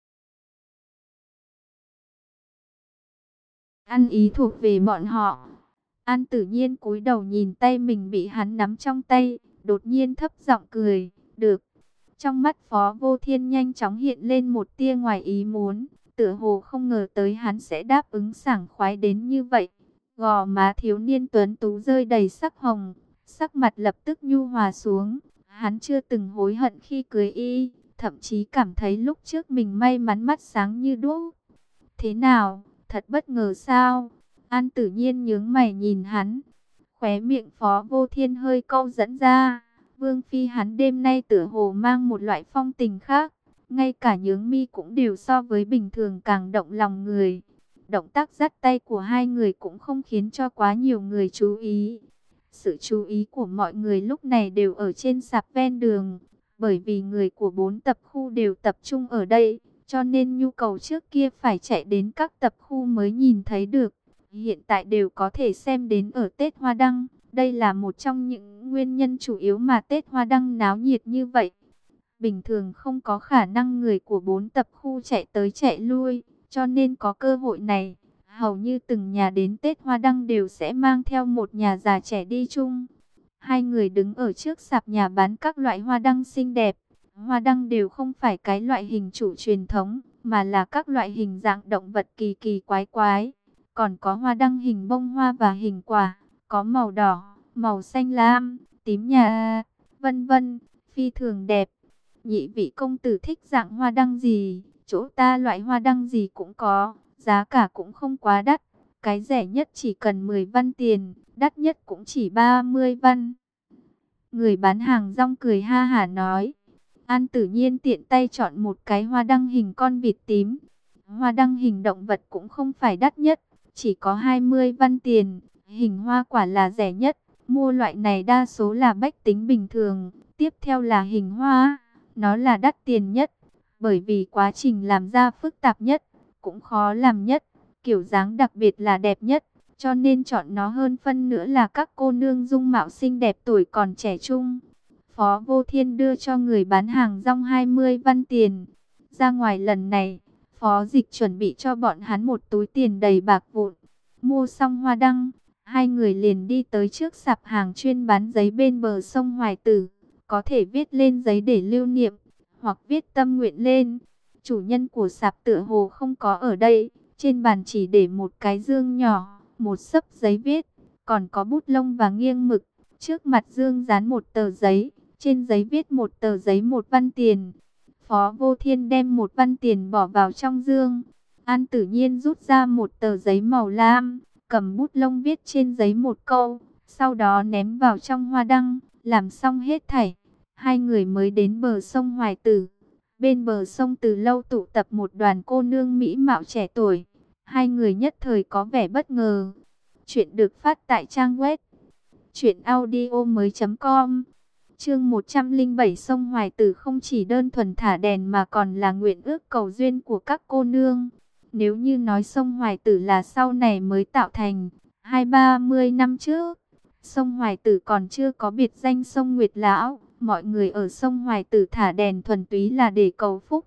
ăn ý thuộc về bọn họ. An Tử Nhiên cúi đầu nhìn tay mình bị hắn nắm trong tay, đột nhiên thấp giọng cười, được. Trong mắt Phó Vô Thiên nhanh chóng hiện lên một tia ngoài ý muốn, tựa hồ không ngờ tới hắn sẽ đáp ứng sảng khoái đến như vậy. Gò má thiếu niên tuấn tú rơi đầy sắc hồng, sắc mặt lập tức nhu hòa xuống. Hắn chưa từng hối hận khi cưới y, thậm chí cảm thấy lúc trước mình may mắn mắt sáng như đuốc. Thế nào, thật bất ngờ sao? An Tử Nhiên nhướng mày nhìn hắn, khóe miệng Phó Vô Thiên hơi câu dẫn ra. Vương Phi hắn đêm nay tựa hồ mang một loại phong tình khác, ngay cả nhướng mi cũng đều so với bình thường càng động lòng người. Động tác dắt tay của hai người cũng không khiến cho quá nhiều người chú ý. Sự chú ý của mọi người lúc này đều ở trên sạp ven đường, bởi vì người của 4 tập khu đều tập trung ở đây, cho nên nhu cầu trước kia phải chạy đến các tập khu mới nhìn thấy được. Hiện tại đều có thể xem đến ở Tết Hoa Đăng. Đây là một trong những nguyên nhân chủ yếu mà Tết Hoa Đăng náo nhiệt như vậy. Bình thường không có khả năng người của 4 tập khu chạy tới chạy lui, cho nên có cơ hội này, hầu như từng nhà đến Tết Hoa Đăng đều sẽ mang theo một nhà già trẻ đi chung. Hai người đứng ở trước sạp nhà bán các loại hoa đăng xinh đẹp. Hoa đăng đều không phải cái loại hình chủ truyền thống, mà là các loại hình dạng động vật kỳ kỳ quái quái. Còn có hoa đăng hình bông hoa và hình quả, có màu đỏ, màu xanh lam, tím nhà, vân vân, phi thường đẹp. Nhị vị công tử thích dạng hoa đăng gì? Chỗ ta loại hoa đăng gì cũng có, giá cả cũng không quá đắt. Cái rẻ nhất chỉ cần 10 văn tiền, đắt nhất cũng chỉ 30 văn. Người bán hàng rong cười ha hả nói. An Tử Nhiên tiện tay chọn một cái hoa đăng hình con vịt tím. Hoa đăng hình động vật cũng không phải đắt nhất, chỉ có 20 văn tiền. Hình hoa quả là rẻ nhất, mua loại này đa số là bách tính bình thường. Tiếp theo là hình hoa, nó là đắt tiền nhất, bởi vì quá trình làm ra phức tạp nhất, cũng khó làm nhất, kiểu dáng đặc biệt là đẹp nhất, cho nên chọn nó hơn phân nữa là các cô nương dung mạo xinh đẹp tuổi còn trẻ trung. Phó Vô Thiên đưa cho người bán hàng rong 20 văn tiền. Ra ngoài lần này, Phó Dịch chuẩn bị cho bọn hắn một túi tiền đầy bạc vụn. Mua xong hoa đăng, hai người liền đi tới trước sạp hàng chuyên bán giấy bên bờ sông Hoài Tử. Có thể viết lên giấy để lưu niệm, hoặc viết tâm nguyện lên. Chủ nhân của sạp tựa hồ không có ở đây. Trên bàn chỉ để một cái dương nhỏ, một xấp giấy viết, còn có bút lông và nghiêng mực. Trước mặt dương dán một tờ giấy, trên giấy viết một tờ giấy 1 văn tiền. Phó Vô Thiên đem 1 văn tiền bỏ vào trong dương. An Tử Nhiên rút ra một tờ giấy màu lam, cầm bút lông viết trên giấy một câu, sau đó ném vào trong hoa đăng. Làm xong hết thảy, hai người mới đến bờ sông Hoài Tử. Bên bờ sông từ lâu tụ tập một đoàn cô nương mỹ mạo trẻ tuổi. Hai người nhất thời có vẻ bất ngờ. Chuyện được phát tại trang web truyệnaudiomoi.com. Chương 107 sông Hoài Tử không chỉ đơn thuần thả đèn mà còn là nguyện ước cầu duyên của các cô nương. Nếu như nói sông Hoài Tử là sau này mới tạo thành, 20-30 năm trước, sông Hoài Tử còn chưa có biệt danh sông Nguyệt Lão. Mọi người ở sông Hoài Tử thả đèn thuần túy là để cầu phúc.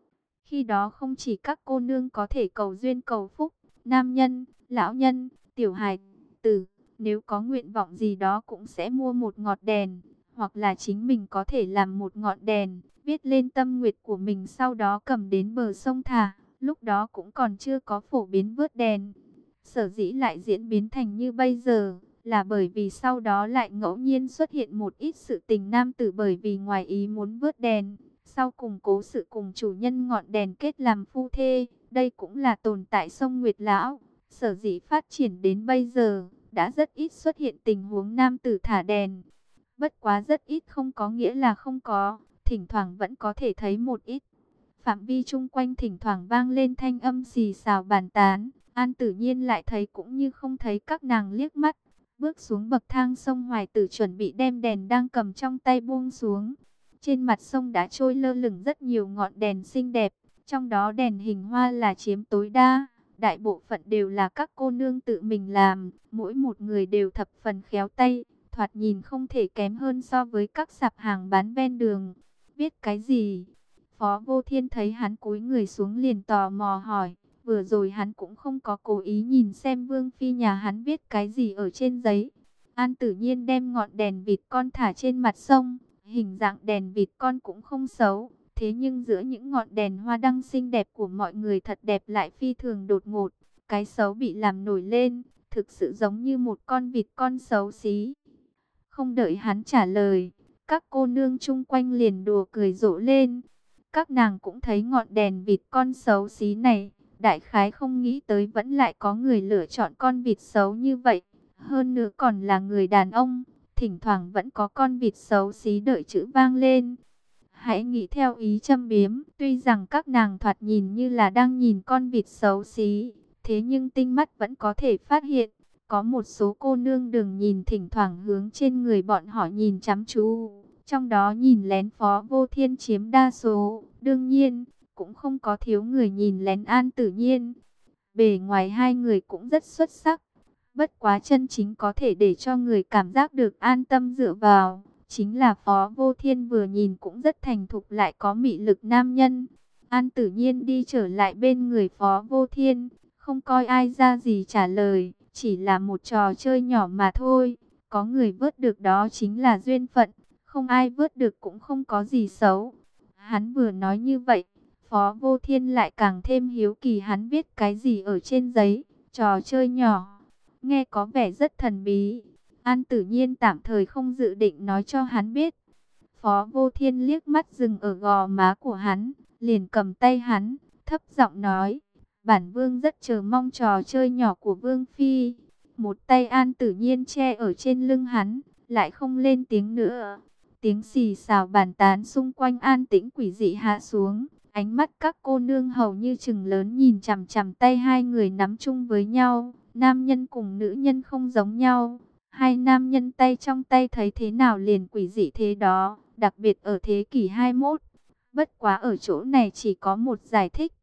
Khi đó không chỉ các cô nương có thể cầu duyên cầu phúc, nam nhân, lão nhân, tiểu hài tử, nếu có nguyện vọng gì đó cũng sẽ mua một ngọn đèn, hoặc là chính mình có thể làm một ngọn đèn, viết lên tâm nguyện của mình sau đó cầm đến bờ sông thả. Lúc đó cũng còn chưa có phổ biến vớt đèn. Sở dĩ lại diễn biến thành như bây giờ, là bởi vì sau đó lại ngẫu nhiên xuất hiện một ít sự tình nam tử bởi vì ngoài ý muốn vớt đèn. Sau cùng cố sự cùng chủ nhân ngọn đèn kết làm phu thê, đây cũng là tồn tại sông Nguyệt Lão. Sở dĩ phát triển đến bây giờ, đã rất ít xuất hiện tình huống nam tử thả đèn. Bất quá rất ít không có nghĩa là không có, thỉnh thoảng vẫn có thể thấy một ít. Phạm vi chung quanh thỉnh thoảng vang lên thanh âm xì xào bàn tán. An Tử Nhiên lại thấy cũng như không thấy các nàng liếc mắt. Bước xuống bậc thang sông Hoài Tử chuẩn bị đem đèn đang cầm trong tay buông xuống. Trên mặt sông đã trôi lơ lửng rất nhiều ngọn đèn xinh đẹp. Trong đó đèn hình hoa là chiếm tối đa. Đại bộ phận đều là các cô nương tự mình làm. Mỗi một người đều thập phần khéo tay. Thoạt nhìn không thể kém hơn so với các sạp hàng bán ven đường. Viết cái gì? Phó Vô Thiên thấy hắn cúi người xuống liền tò mò hỏi. Vừa rồi hắn cũng không có cố ý nhìn xem Vương Phi nhà hắn viết cái gì ở trên giấy. An Tử Nhiên đem ngọn đèn vịt con thả trên mặt sông. Hình dạng đèn vịt con cũng không xấu. Thế nhưng giữa những ngọn đèn hoa đăng xinh đẹp của mọi người thật đẹp lại phi thường đột ngột. Cái xấu bị làm nổi lên. Thực sự giống như một con vịt con xấu xí. Không đợi hắn trả lời, các cô nương chung quanh liền đùa cười rộ lên. Các nàng cũng thấy ngọn đèn vịt con xấu xí này, đại khái không nghĩ tới vẫn lại có người lựa chọn con vịt xấu như vậy. Hơn nữa còn là người đàn ông, thỉnh thoảng vẫn có con vịt xấu xí đợi chữ vang lên. Hãy nghĩ theo ý châm biếm, tuy rằng các nàng thoạt nhìn như là đang nhìn con vịt xấu xí, thế nhưng tinh mắt vẫn có thể phát hiện. Có một số cô nương đừng nhìn thỉnh thoảng hướng trên người bọn họ nhìn chăm chú. Trong đó nhìn lén Phó Vô Thiên chiếm đa số. Đương nhiên, cũng không có thiếu người nhìn lén An Tử Nhiên. Bề ngoài hai người cũng rất xuất sắc. Bất quá chân chính có thể để cho người cảm giác được an tâm dựa vào. Chính là Phó Vô Thiên vừa nhìn cũng rất thành thục lại có mị lực nam nhân. An Tử Nhiên đi trở lại bên người Phó Vô Thiên. Không coi ai ra gì trả lời. Chỉ là một trò chơi nhỏ mà thôi. Có người vớt được đó chính là duyên phận. Không ai vớt được cũng không có gì xấu. Hắn vừa nói như vậy, Phó Vô Thiên lại càng thêm hiếu kỳ hắn viết cái gì ở trên giấy. Trò chơi nhỏ, nghe có vẻ rất thần bí. An Tử Nhiên tạm thời không dự định nói cho hắn biết. Phó Vô Thiên liếc mắt dừng ở gò má của hắn, liền cầm tay hắn, thấp giọng nói. Bản vương rất chờ mong trò chơi nhỏ của Vương Phi. Một tay An Tử Nhiên che ở trên lưng hắn, lại không lên tiếng nữa. Tiếng xì xào bàn tán xung quanh an tĩnh quỷ dị hạ xuống. Ánh mắt các cô nương hầu như chừng lớn nhìn chằm chằm tay hai người nắm chung với nhau. Nam nhân cùng nữ nhân không giống nhau. Hai nam nhân tay trong tay thấy thế nào liền quỷ dị thế đó. Đặc biệt ở thế kỷ 21. Bất quá ở chỗ này chỉ có một giải thích.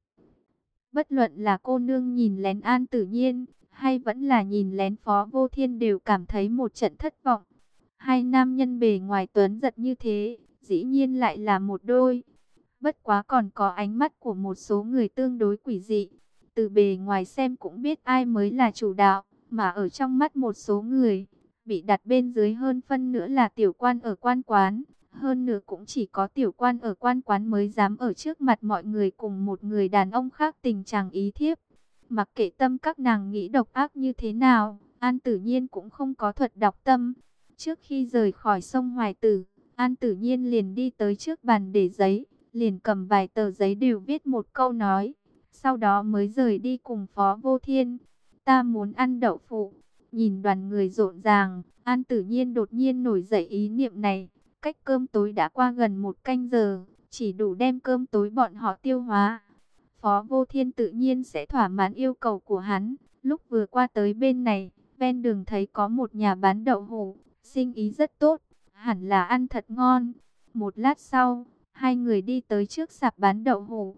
Bất luận là cô nương nhìn lén An Tử Nhiên, hay vẫn là nhìn lén Phó Vô Thiên đều cảm thấy một trận thất vọng. Hai nam nhân bề ngoài tuấn giật như thế, dĩ nhiên lại là một đôi. Bất quá còn có ánh mắt của một số người tương đối quỷ dị. Từ bề ngoài xem cũng biết ai mới là chủ đạo, mà ở trong mắt một số người, bị đặt bên dưới hơn phân nữa là tiểu quan ở quan quán. Hơn nữa cũng chỉ có tiểu quan ở quan quán mới dám ở trước mặt mọi người cùng một người đàn ông khác tình trạng ý thiếp. Mặc kệ tâm các nàng nghĩ độc ác như thế nào, An Tử Nhiên cũng không có thuật đọc tâm. Trước khi rời khỏi sông Hoài Tử, An Tử Nhiên liền đi tới trước bàn để giấy, liền cầm vài tờ giấy đều viết một câu nói. Sau đó mới rời đi cùng Phó Vô Thiên. Ta muốn ăn đậu phụ. Nhìn đoàn người rộn ràng, An Tử Nhiên đột nhiên nổi dậy ý niệm này. Cách cơm tối đã qua gần 1 canh giờ, chỉ đủ đem cơm tối bọn họ tiêu hóa. Phó Vô Thiên tự nhiên sẽ thỏa mãn yêu cầu của hắn. Lúc vừa qua tới bên này, ven đường thấy có một nhà bán đậu hũ, sinh ý rất tốt, hẳn là ăn thật ngon. Một lát sau, hai người đi tới trước sạp bán đậu hũ.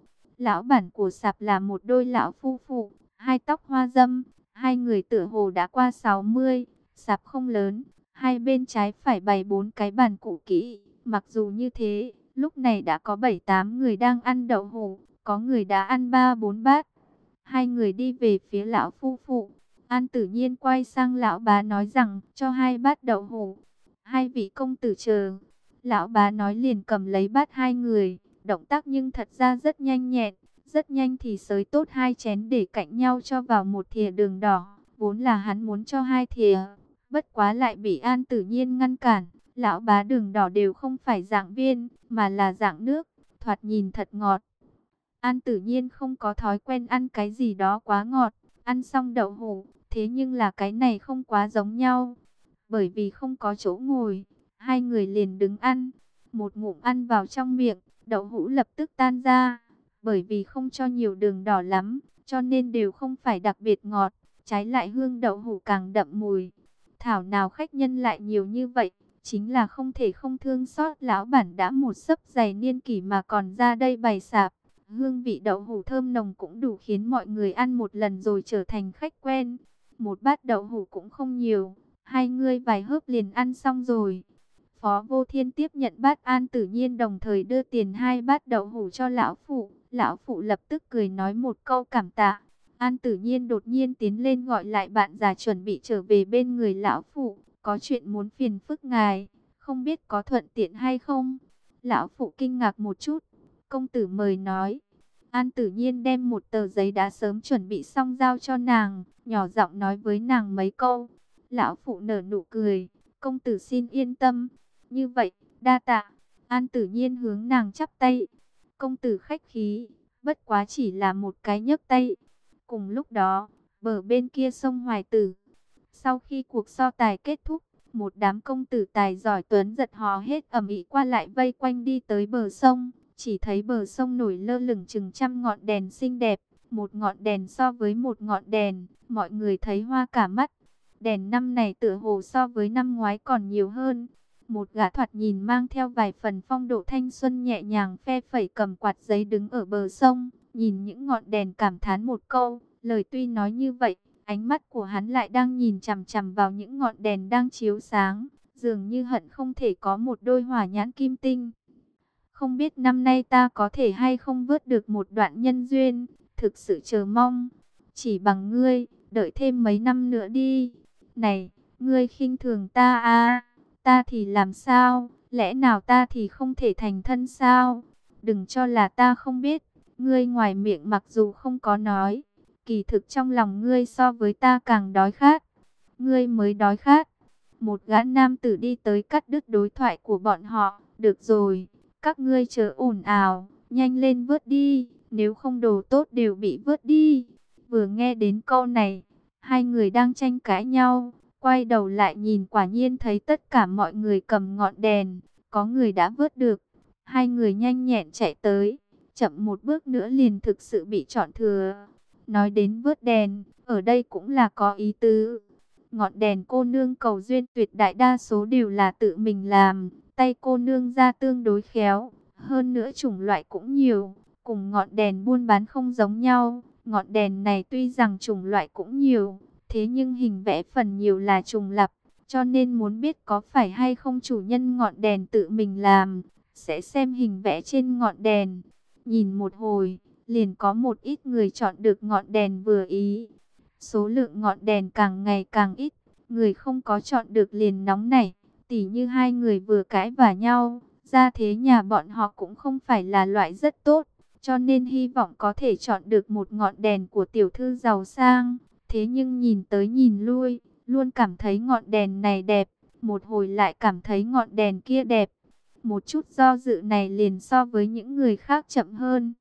Lão bản của sạp là một đôi lão phu phụ, hai tóc hoa râm, hai người tựa hồ đã qua 60. Sạp không lớn, hai bên trái phải bày 4 cái bàn cũ kỹ. Mặc dù như thế, lúc này đã có 7-8 người đang ăn đậu hũ, có người đã ăn 3-4 bát. Hai người đi về phía lão phu phụ. An Tử Nhiên quay sang lão bá nói rằng cho 2 bát đậu hũ. Hai vị công tử chờ. Lão bá nói liền cầm lấy bát hai người. Động tác nhưng thật ra rất nhanh nhẹn. Rất nhanh thì xới tốt 2 chén để cạnh nhau cho vào một thìa đường đỏ. Vốn là hắn muốn cho 2 thìa. Bất quá lại bị An Tử Nhiên ngăn cản. Lão bá đường đỏ đều không phải dạng viên, mà là dạng nước. Thoạt nhìn thật ngọt. An Tử Nhiên không có thói quen ăn cái gì đó quá ngọt. Ăn xong đậu hũ, thế nhưng là cái này không quá giống nhau. Bởi vì không có chỗ ngồi, hai người liền đứng ăn. Một ngụm ăn vào trong miệng, đậu hũ lập tức tan ra. Bởi vì không cho nhiều đường đỏ lắm, cho nên đều không phải đặc biệt ngọt. Trái lại hương đậu hũ càng đậm mùi. Thảo nào khách nhân lại nhiều như vậy. Chính là không thể không thương xót lão bản đã một xấp dày niên kỷ mà còn ra đây bày sạp. Hương vị đậu hũ thơm nồng cũng đủ khiến mọi người ăn một lần rồi trở thành khách quen. Một bát đậu hũ cũng không nhiều, hai người vài hớp liền ăn xong rồi. Phó Vô Thiên tiếp nhận bát An Tử Nhiên đồng thời đưa tiền 2 bát đậu hũ cho lão phụ. Lão phụ lập tức cười nói một câu cảm tạ. An Tử Nhiên đột nhiên tiến lên gọi lại bạn già chuẩn bị trở về bên người lão phụ. Có chuyện muốn phiền phức ngài, không biết có thuận tiện hay không? Lão phụ kinh ngạc một chút. Công tử mời nói. An Tử Nhiên đem một tờ giấy đã sớm chuẩn bị xong giao cho nàng, nhỏ giọng nói với nàng mấy câu. Lão phụ nở nụ cười. Công tử xin yên tâm. Như vậy, đa tạ. An Tử Nhiên hướng nàng chắp tay. Công tử khách khí, bất quá chỉ là một cái nhấc tay. Cùng lúc đó, bờ bên kia sông Hoài Tử. Sau khi cuộc so tài kết thúc, một đám công tử tài giỏi tuấn giật hò hết ầm ĩ qua lại vây quanh đi tới bờ sông. Chỉ thấy bờ sông nổi lơ lửng chừng trăm ngọn đèn xinh đẹp, một ngọn đèn so với một ngọn đèn, mọi người thấy hoa cả mắt. Đèn năm này tựa hồ so với năm ngoái còn nhiều hơn. Một gã thoạt nhìn mang theo vài phần phong độ thanh xuân nhẹ nhàng phe phẩy cầm quạt giấy đứng ở bờ sông, nhìn những ngọn đèn cảm thán một câu, lời tuy nói như vậy, ánh mắt của hắn lại đang nhìn chằm chằm vào những ngọn đèn đang chiếu sáng, dường như hận không thể có một đôi hỏa nhãn kim tinh. Không biết năm nay ta có thể hay không vớt được một đoạn nhân duyên, thực sự chờ mong. Chỉ bằng ngươi, đợi thêm mấy năm nữa đi. Này, ngươi khinh thường ta à? Ta thì làm sao? Lẽ nào ta thì không thể thành thân sao? Đừng cho là ta không biết. Ngươi ngoài miệng mặc dù không có nói, kỳ thực trong lòng ngươi so với ta càng đói khát. Ngươi mới đói khát. Một gã nam tử đi tới cắt đứt đối thoại của bọn họ. Được rồi, các ngươi chớ ồn ào, nhanh lên vớt đi, nếu không đồ tốt đều bị vớt đi. Vừa nghe đến câu này, hai người đang tranh cãi nhau, quay đầu lại nhìn quả nhiên thấy tất cả mọi người cầm ngọn đèn, có người đã vớt được. Hai người nhanh nhẹn chạy tới, chậm một bước nữa liền thực sự bị chọn thừa. Nói đến vớt đèn, ở đây cũng là có ý tứ. Ngọn đèn cô nương cầu duyên tuyệt đại đa số đều là tự mình làm, tay cô nương ra tương đối khéo, hơn nữa chủng loại cũng nhiều, cùng ngọn đèn buôn bán không giống nhau. Ngọn đèn này tuy rằng chủng loại cũng nhiều, thế nhưng hình vẽ phần nhiều là trùng lặp, cho nên muốn biết có phải hay không chủ nhân ngọn đèn tự mình làm, sẽ xem hình vẽ trên ngọn đèn. Nhìn một hồi, liền có một ít người chọn được ngọn đèn vừa ý. Số lượng ngọn đèn càng ngày càng ít, người không có chọn được liền nóng nảy. Tỉ như hai người vừa cãi vả nhau, gia thế nhà bọn họ cũng không phải là loại rất tốt, cho nên hy vọng có thể chọn được một ngọn đèn của tiểu thư giàu sang. Thế nhưng nhìn tới nhìn lui, luôn cảm thấy ngọn đèn này đẹp, một hồi lại cảm thấy ngọn đèn kia đẹp. Một chút do dự này liền so với những người khác chậm hơn.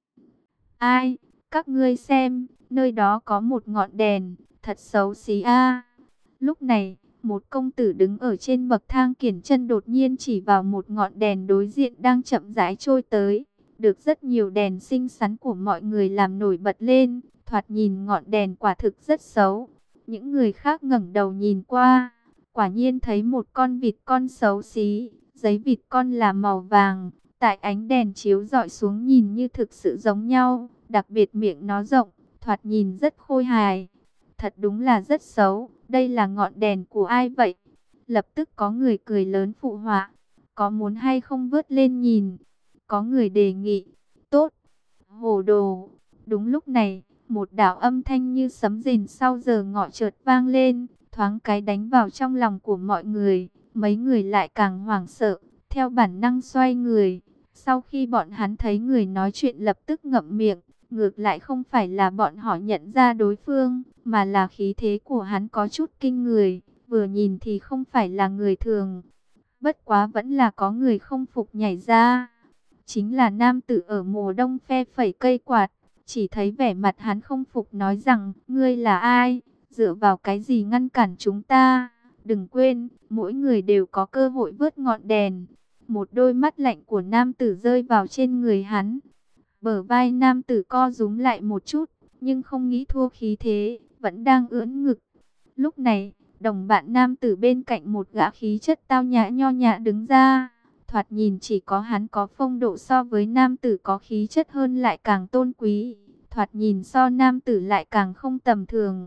Ai, các ngươi xem, nơi đó có một ngọn đèn, thật xấu xí a. Lúc này, một công tử đứng ở trên bậc thang kiển chân đột nhiên chỉ vào một ngọn đèn đối diện đang chậm rãi trôi tới. Được rất nhiều đèn xinh xắn của mọi người làm nổi bật lên, thoạt nhìn ngọn đèn quả thực rất xấu. Những người khác ngẩng đầu nhìn qua, quả nhiên thấy một con vịt con xấu xí, giấy vịt con là màu vàng. Tại ánh đèn chiếu rọi xuống nhìn như thực sự giống nhau, Đặc biệt miệng nó rộng, thoạt nhìn rất khôi hài. Thật đúng là rất xấu, đây là ngọn đèn của ai vậy? Lập tức có người cười lớn phụ họa. Có muốn hay không vớt lên nhìn? Có người đề nghị. Tốt. Hồ đồ. Đúng lúc này, một đạo âm thanh như sấm rền sau giờ ngọ chợt vang lên, thoáng cái đánh vào trong lòng của mọi người. Mấy người lại càng hoảng sợ, theo bản năng xoay người. Sau khi bọn hắn thấy người nói chuyện lập tức ngậm miệng, ngược lại không phải là bọn họ nhận ra đối phương, mà là khí thế của hắn có chút kinh người, vừa nhìn thì không phải là người thường. Bất quá vẫn là có người không phục nhảy ra. Chính là nam tử ở mùa đông phe phẩy cây quạt, chỉ thấy vẻ mặt hắn không phục nói rằng, ngươi là ai, dựa vào cái gì ngăn cản chúng ta, đừng quên, mỗi người đều có cơ hội vớt ngọn đèn. Một đôi mắt lạnh của nam tử rơi vào trên người hắn. Bờ vai nam tử co rúm lại một chút, nhưng không nghĩ thua khí thế, vẫn đang ưỡn ngực. Lúc này, đồng bạn nam tử bên cạnh một gã khí chất tao nhã nho nhã đứng ra. Thoạt nhìn chỉ có hắn có phong độ, so với nam tử có khí chất hơn lại càng tôn quý. Thoạt nhìn so nam tử lại càng không tầm thường.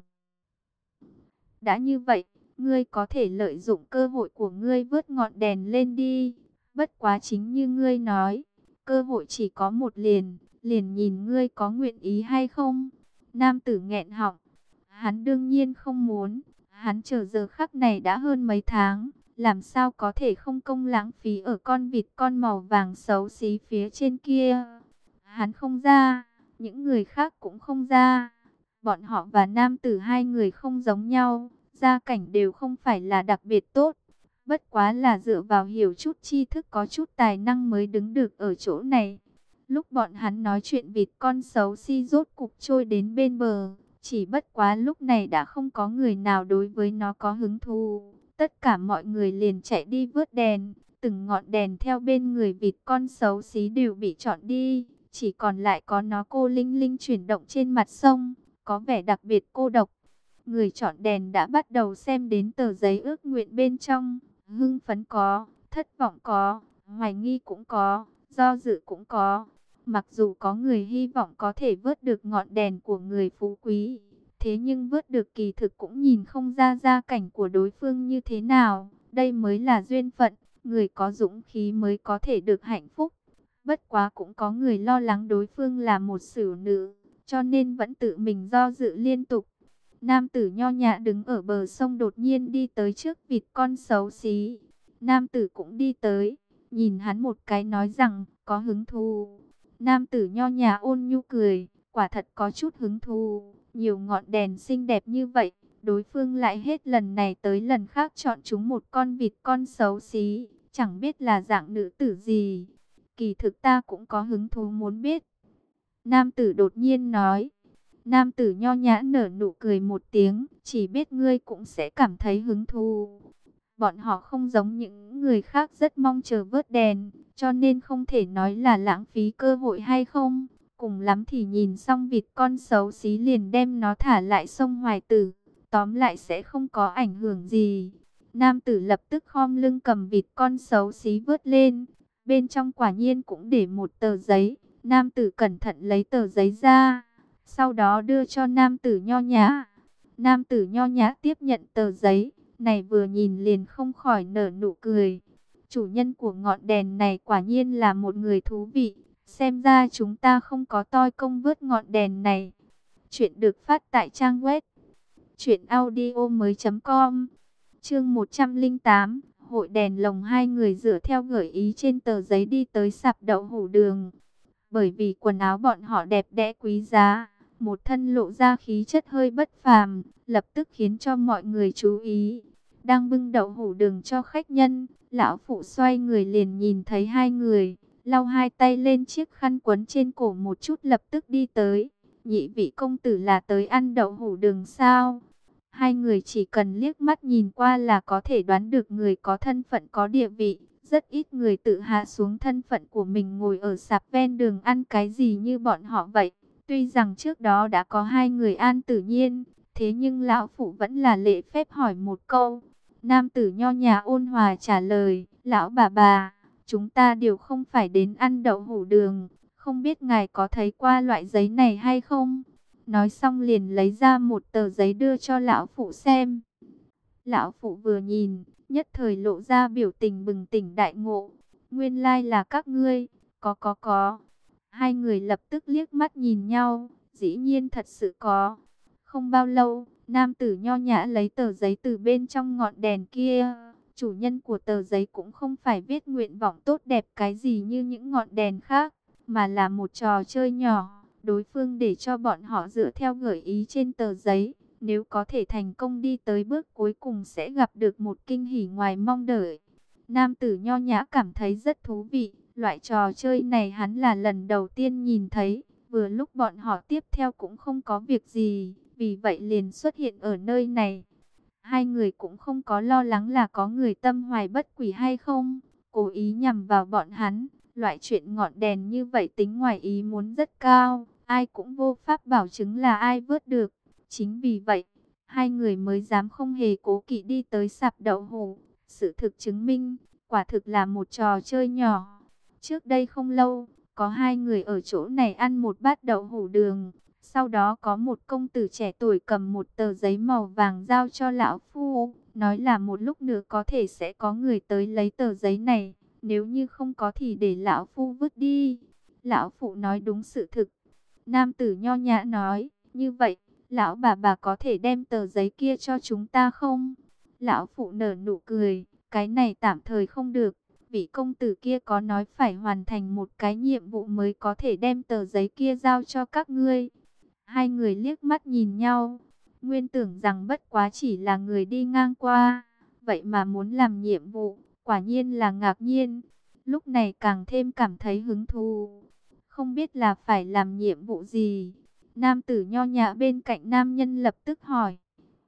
Đã như vậy, ngươi có thể lợi dụng cơ hội của ngươi vớt ngọn đèn lên đi. Bất quá chính như ngươi nói, cơ hội chỉ có một liền, liền nhìn ngươi có nguyện ý hay không. Nam tử nghẹn họng, hắn đương nhiên không muốn, hắn chờ giờ khắc này đã hơn mấy tháng, làm sao có thể không công lãng phí ở con vịt con màu vàng xấu xí phía trên kia. Hắn không ra, những người khác cũng không ra. Bọn họ và nam tử hai người không giống nhau, gia cảnh đều không phải là đặc biệt tốt. Bất quá là dựa vào hiểu chút tri thức, có chút tài năng mới đứng được ở chỗ này. Lúc bọn hắn nói chuyện, vịt con xấu xí rốt cục trôi đến bên bờ. Chỉ bất quá lúc này đã không có người nào đối với nó có hứng thú. Tất cả mọi người liền chạy đi vớt đèn. Từng ngọn đèn theo bên người vịt con xấu xí đều bị chọn đi. Chỉ còn lại có nó cô linh linh chuyển động trên mặt sông, có vẻ đặc biệt cô độc. Người chọn đèn đã bắt đầu xem đến tờ giấy ước nguyện bên trong. Hưng phấn có, thất vọng có, hoài nghi cũng có, do dự cũng có. Mặc dù có người hy vọng có thể vớt được ngọn đèn của người phú quý, thế nhưng vớt được kỳ thực cũng nhìn không ra gia cảnh của đối phương như thế nào. Đây mới là duyên phận, người có dũng khí mới có thể được hạnh phúc. Bất quá cũng có người lo lắng đối phương là một xử nữ, cho nên vẫn tự mình do dự liên tục. Nam tử nho nhã đứng ở bờ sông đột nhiên đi tới trước vịt con xấu xí. Nam tử cũng đi tới, nhìn hắn một cái nói rằng, có hứng thú. Nam tử nho nhã ôn nhu cười, quả thật có chút hứng thú. Nhiều ngọn đèn xinh đẹp như vậy, đối phương lại hết lần này tới lần khác chọn chúng một con vịt con xấu xí, chẳng biết là dạng nữ tử gì. Kỳ thực ta cũng có hứng thú muốn biết. Nam tử đột nhiên nói. Nam tử nho nhã nở nụ cười một tiếng, chỉ biết ngươi cũng sẽ cảm thấy hứng thú. Bọn họ không giống những người khác rất mong chờ vớt đèn, cho nên không thể nói là lãng phí cơ hội hay không. Cùng lắm thì nhìn xong vịt con xấu xí liền đem nó thả lại sông Hoài Tử, tóm lại sẽ không có ảnh hưởng gì. Nam tử lập tức khom lưng cầm vịt con xấu xí vớt lên, bên trong quả nhiên cũng để một tờ giấy. Nam tử cẩn thận lấy tờ giấy ra, sau đó đưa cho nam tử nho nhã. Nam tử nho nhã tiếp nhận tờ giấy, này vừa nhìn liền không khỏi nở nụ cười. Chủ nhân của ngọn đèn này quả nhiên là một người thú vị. Xem ra chúng ta không có toi công vớt ngọn đèn này. Chuyện được phát tại trang web truyệnaudiomoi.com. Chương 108, hội đèn lồng. Hai người dựa theo gợi ý trên tờ giấy đi tới sạp đậu hũ đường. Bởi vì quần áo bọn họ đẹp đẽ quý giá, một thân lộ ra khí chất hơi bất phàm, lập tức khiến cho mọi người chú ý. Đang bưng đậu hũ đường cho khách nhân, lão phụ xoay người liền nhìn thấy hai người, lau hai tay lên chiếc khăn quấn trên cổ một chút lập tức đi tới. Nhị vị công tử là tới ăn đậu hũ đường sao? Hai người chỉ cần liếc mắt nhìn qua là có thể đoán được người có thân phận có địa vị. Rất ít người tự hạ xuống thân phận của mình ngồi ở sạp ven đường ăn cái gì như bọn họ vậy. Tuy rằng trước đó đã có hai người an tự nhiên, thế nhưng lão phụ vẫn là lễ phép hỏi một câu. Nam tử nho nhã ôn hòa trả lời, lão bà, chúng ta đều không phải đến ăn đậu hũ đường, không biết ngài có thấy qua loại giấy này hay không? Nói xong liền lấy ra một tờ giấy đưa cho lão phụ xem. Lão phụ vừa nhìn, nhất thời lộ ra biểu tình bừng tỉnh đại ngộ. Nguyên lai là các ngươi, có. Hai người lập tức liếc mắt nhìn nhau, dĩ nhiên thật sự có. Không bao lâu, nam tử nho nhã lấy tờ giấy từ bên trong ngọn đèn kia. Chủ nhân của tờ giấy cũng không phải viết nguyện vọng tốt đẹp cái gì như những ngọn đèn khác, mà là một trò chơi nhỏ. Đối phương để cho bọn họ dựa theo gợi ý trên tờ giấy. Nếu có thể thành công đi tới bước cuối cùng sẽ gặp được một kinh hỉ ngoài mong đợi. Nam tử nho nhã cảm thấy rất thú vị. Loại trò chơi này hắn là lần đầu tiên nhìn thấy. Vừa lúc bọn họ tiếp theo cũng không có việc gì, vì vậy liền xuất hiện ở nơi này. Hai người cũng không có lo lắng là có người tâm hoài bất quỷ hay không, cố ý nhằm vào bọn hắn. Loại chuyện ngọn đèn như vậy tính ngoài ý muốn rất cao, ai cũng vô pháp bảo chứng là ai vớt được. Chính vì vậy, hai người mới dám không hề cố kỵ đi tới sạp đậu hũ. Sự thực chứng minh, quả thực là một trò chơi nhỏ. Trước đây không lâu, có hai người ở chỗ này ăn một bát đậu hũ đường. Sau đó có một công tử trẻ tuổi cầm một tờ giấy màu vàng giao cho lão phu, nói là một lúc nữa có thể sẽ có người tới lấy tờ giấy này, nếu như không có thì để lão phu vứt đi. Lão phụ nói đúng sự thực. Nam tử nho nhã nói, như vậy, lão bà có thể đem tờ giấy kia cho chúng ta không? Lão phụ nở nụ cười, cái này tạm thời không được. Vị công tử kia có nói phải hoàn thành một cái nhiệm vụ mới có thể đem tờ giấy kia giao cho các ngươi. Hai người liếc mắt nhìn nhau, nguyên tưởng rằng bất quá chỉ là người đi ngang qua, vậy mà muốn làm nhiệm vụ, quả nhiên là ngạc nhiên. Lúc này càng thêm cảm thấy hứng thú, không biết là phải làm nhiệm vụ gì. Nam tử nho nhã bên cạnh nam nhân lập tức hỏi,